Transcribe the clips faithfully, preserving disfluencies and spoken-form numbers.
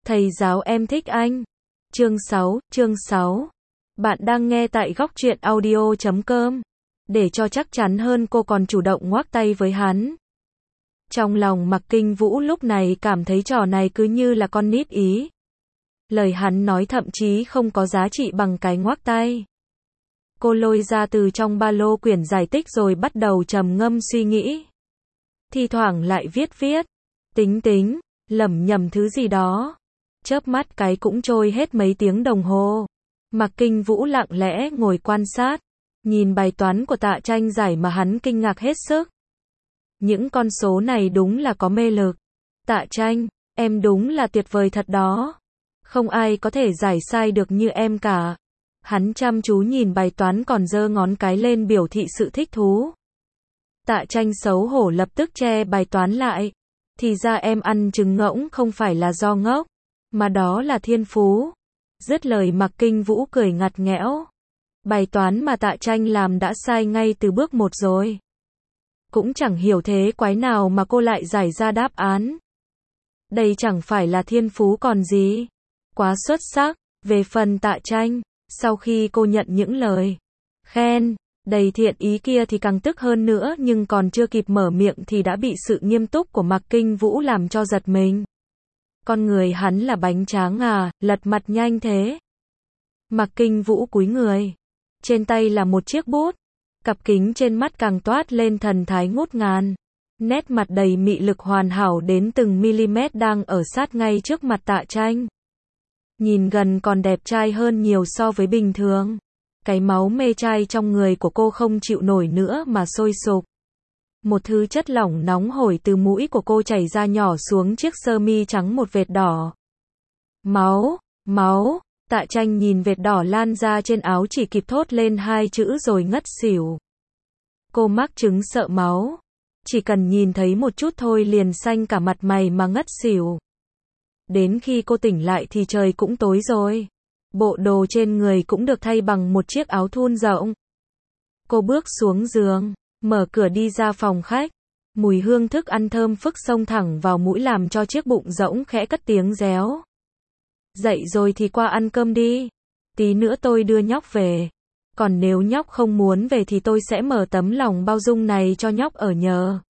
Thầy giáo em thích anh. Chương sáu, chương sáu. Bạn đang nghe tại góc truyện audio chấm com. Để cho chắc chắn hơn cô còn chủ động ngoắc tay với hắn. Trong lòng Mạc Kinh Vũ lúc này cảm thấy trò này cứ như là con nít ý. Lời hắn nói thậm chí không có giá trị bằng cái ngoắc tay. Cô lôi ra từ trong ba lô quyển giải tích rồi bắt đầu trầm ngâm suy nghĩ. Thi thoảng lại viết viết, tính tính, lẩm nhẩm thứ gì đó. Chớp mắt cái cũng trôi hết mấy tiếng đồng hồ. Mạc Kinh Vũ lặng lẽ ngồi quan sát, nhìn bài toán của Tạ Tranh giải mà hắn kinh ngạc hết sức. Những con số này đúng là có mê lực. Tạ Tranh, em đúng là tuyệt vời thật đó. Không ai có thể giải sai được như em cả. Hắn chăm chú nhìn bài toán còn giơ ngón cái lên biểu thị sự thích thú. Tạ Tranh xấu hổ lập tức che bài toán lại. Thì ra em ăn trứng ngỗng không phải là do ngốc, mà đó là thiên phú. Dứt lời Mạc Kinh Vũ cười ngặt nghẽo. Bài toán mà Tạ Tranh làm đã sai ngay từ bước một rồi. Cũng chẳng hiểu thế quái nào mà cô lại giải ra đáp án. Đây chẳng phải là thiên phú còn gì. Quá xuất sắc. Về phần Tạ Tranh, sau khi cô nhận những lời khen đầy thiện ý kia thì càng tức hơn nữa, nhưng còn chưa kịp mở miệng thì đã bị sự nghiêm túc của Mạc Kinh Vũ làm cho giật mình. Con người hắn là bánh tráng à, lật mặt nhanh thế. Mạc Kinh Vũ cúi người. Trên tay là một chiếc bút. Cặp kính trên mắt càng toát lên thần thái ngút ngàn. Nét mặt đầy mị lực hoàn hảo đến từng mm đang ở sát ngay trước mặt Tạ Tranh. Nhìn gần còn đẹp trai hơn nhiều so với bình thường. Cái máu mê trai trong người của cô không chịu nổi nữa mà sôi sục. Một thứ chất lỏng nóng hổi từ mũi của cô chảy ra nhỏ xuống chiếc sơ mi trắng một vệt đỏ. Máu, máu, Tạ Tranh nhìn vệt đỏ lan ra trên áo chỉ kịp thốt lên hai chữ rồi ngất xỉu. Cô mắc chứng sợ máu. Chỉ cần nhìn thấy một chút thôi liền xanh cả mặt mày mà ngất xỉu. Đến khi cô tỉnh lại thì trời cũng tối rồi. Bộ đồ trên người cũng được thay bằng một chiếc áo thun rộng. Cô bước xuống giường, mở cửa đi ra phòng khách. Mùi hương thức ăn thơm phức xông thẳng vào mũi làm cho chiếc bụng rỗng khẽ cất tiếng réo. Dậy rồi thì qua ăn cơm đi. Tí nữa tôi đưa nhóc về. Còn nếu nhóc không muốn về thì tôi sẽ mở tấm lòng bao dung này cho nhóc ở nhờ.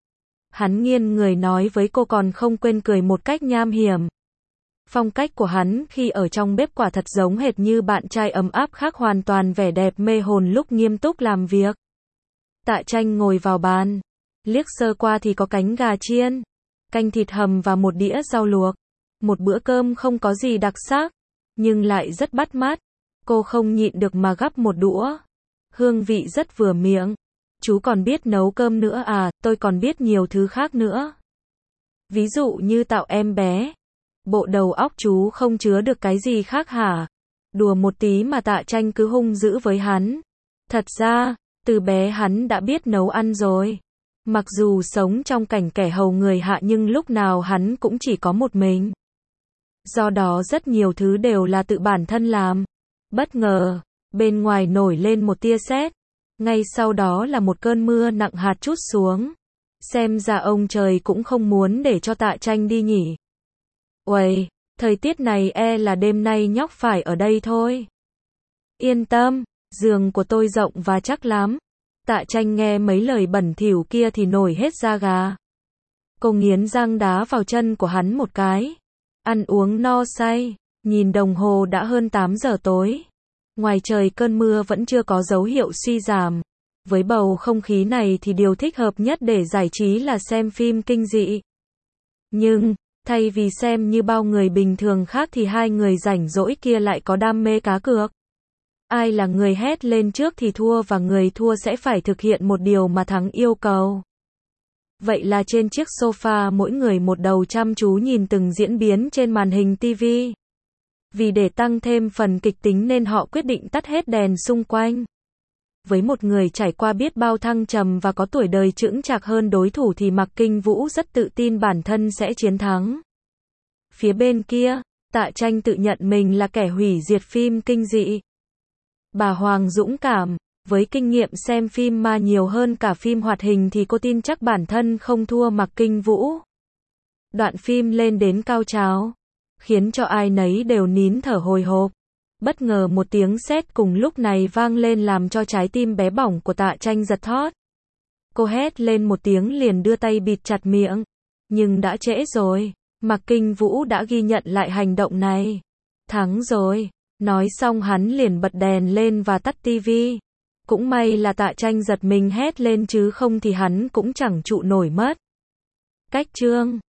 Hắn nghiêng người nói với cô còn không quên cười một cách nham hiểm. Phong cách của hắn khi ở trong bếp quả thật giống hệt như bạn trai ấm áp, khác hoàn toàn vẻ đẹp mê hồn lúc nghiêm túc làm việc. Tạ Tranh ngồi vào bàn, liếc sơ qua thì có cánh gà chiên, canh thịt hầm và một đĩa rau luộc. Một bữa cơm không có gì đặc sắc, nhưng lại rất bắt mắt. Cô không nhịn được mà gắp một đũa. Hương vị rất vừa miệng. Chú còn biết nấu cơm nữa à? Tôi còn biết nhiều thứ khác nữa. Ví dụ như tạo em bé. Bộ đầu óc chú không chứa được cái gì khác hả? Đùa một tí mà Tạ Tranh cứ hung dữ với hắn. Thật ra, từ bé hắn đã biết nấu ăn rồi. Mặc dù sống trong cảnh kẻ hầu người hạ nhưng lúc nào hắn cũng chỉ có một mình. Do đó rất nhiều thứ đều là tự bản thân làm. Bất ngờ, bên ngoài nổi lên một tia sét. Ngay sau đó là một cơn mưa nặng hạt trút xuống. Xem ra ông trời cũng không muốn để cho Tạ Tranh đi nhỉ. Uầy, thời tiết này e là đêm nay nhóc phải ở đây thôi. Yên tâm, giường của tôi rộng và chắc lắm. Tạ Tranh nghe mấy lời bẩn thỉu kia thì nổi hết da gà. Cô nghiến răng đá vào chân của hắn một cái. Ăn uống no say, nhìn đồng hồ đã hơn tám giờ tối. Ngoài trời cơn mưa vẫn chưa có dấu hiệu suy giảm. Với bầu không khí này thì điều thích hợp nhất để giải trí là xem phim kinh dị. Nhưng, thay vì xem như bao người bình thường khác thì hai người rảnh rỗi kia lại có đam mê cá cược. Ai là người hét lên trước thì thua và người thua sẽ phải thực hiện một điều mà thắng yêu cầu. Vậy là trên chiếc sofa mỗi người một đầu chăm chú nhìn từng diễn biến trên màn hình ti vi. Vì để tăng thêm phần kịch tính nên họ quyết định tắt hết đèn xung quanh. Với một người trải qua biết bao thăng trầm và có tuổi đời chững chạc hơn đối thủ thì Mạc Kinh Vũ rất tự tin bản thân sẽ chiến thắng. Phía bên kia, Tạ Tranh tự nhận mình là kẻ hủy diệt phim kinh dị. Bà Hoàng dũng cảm, với kinh nghiệm xem phim ma nhiều hơn cả phim hoạt hình thì cô tin chắc bản thân không thua Mạc Kinh Vũ. Đoạn phim lên đến cao trào. khiến cho ai nấy đều nín thở hồi hộp. Bất ngờ một tiếng sét cùng lúc này vang lên làm cho trái tim bé bỏng của Tạ Tranh giật thót. Cô hét lên một tiếng liền đưa tay bịt chặt miệng. Nhưng đã trễ rồi. Mạc Kinh Vũ đã ghi nhận lại hành động này. Thắng rồi. Nói xong hắn liền bật đèn lên và tắt tivi. Cũng may là Tạ Tranh giật mình hét lên chứ không thì hắn cũng chẳng trụ nổi mất. Cách chương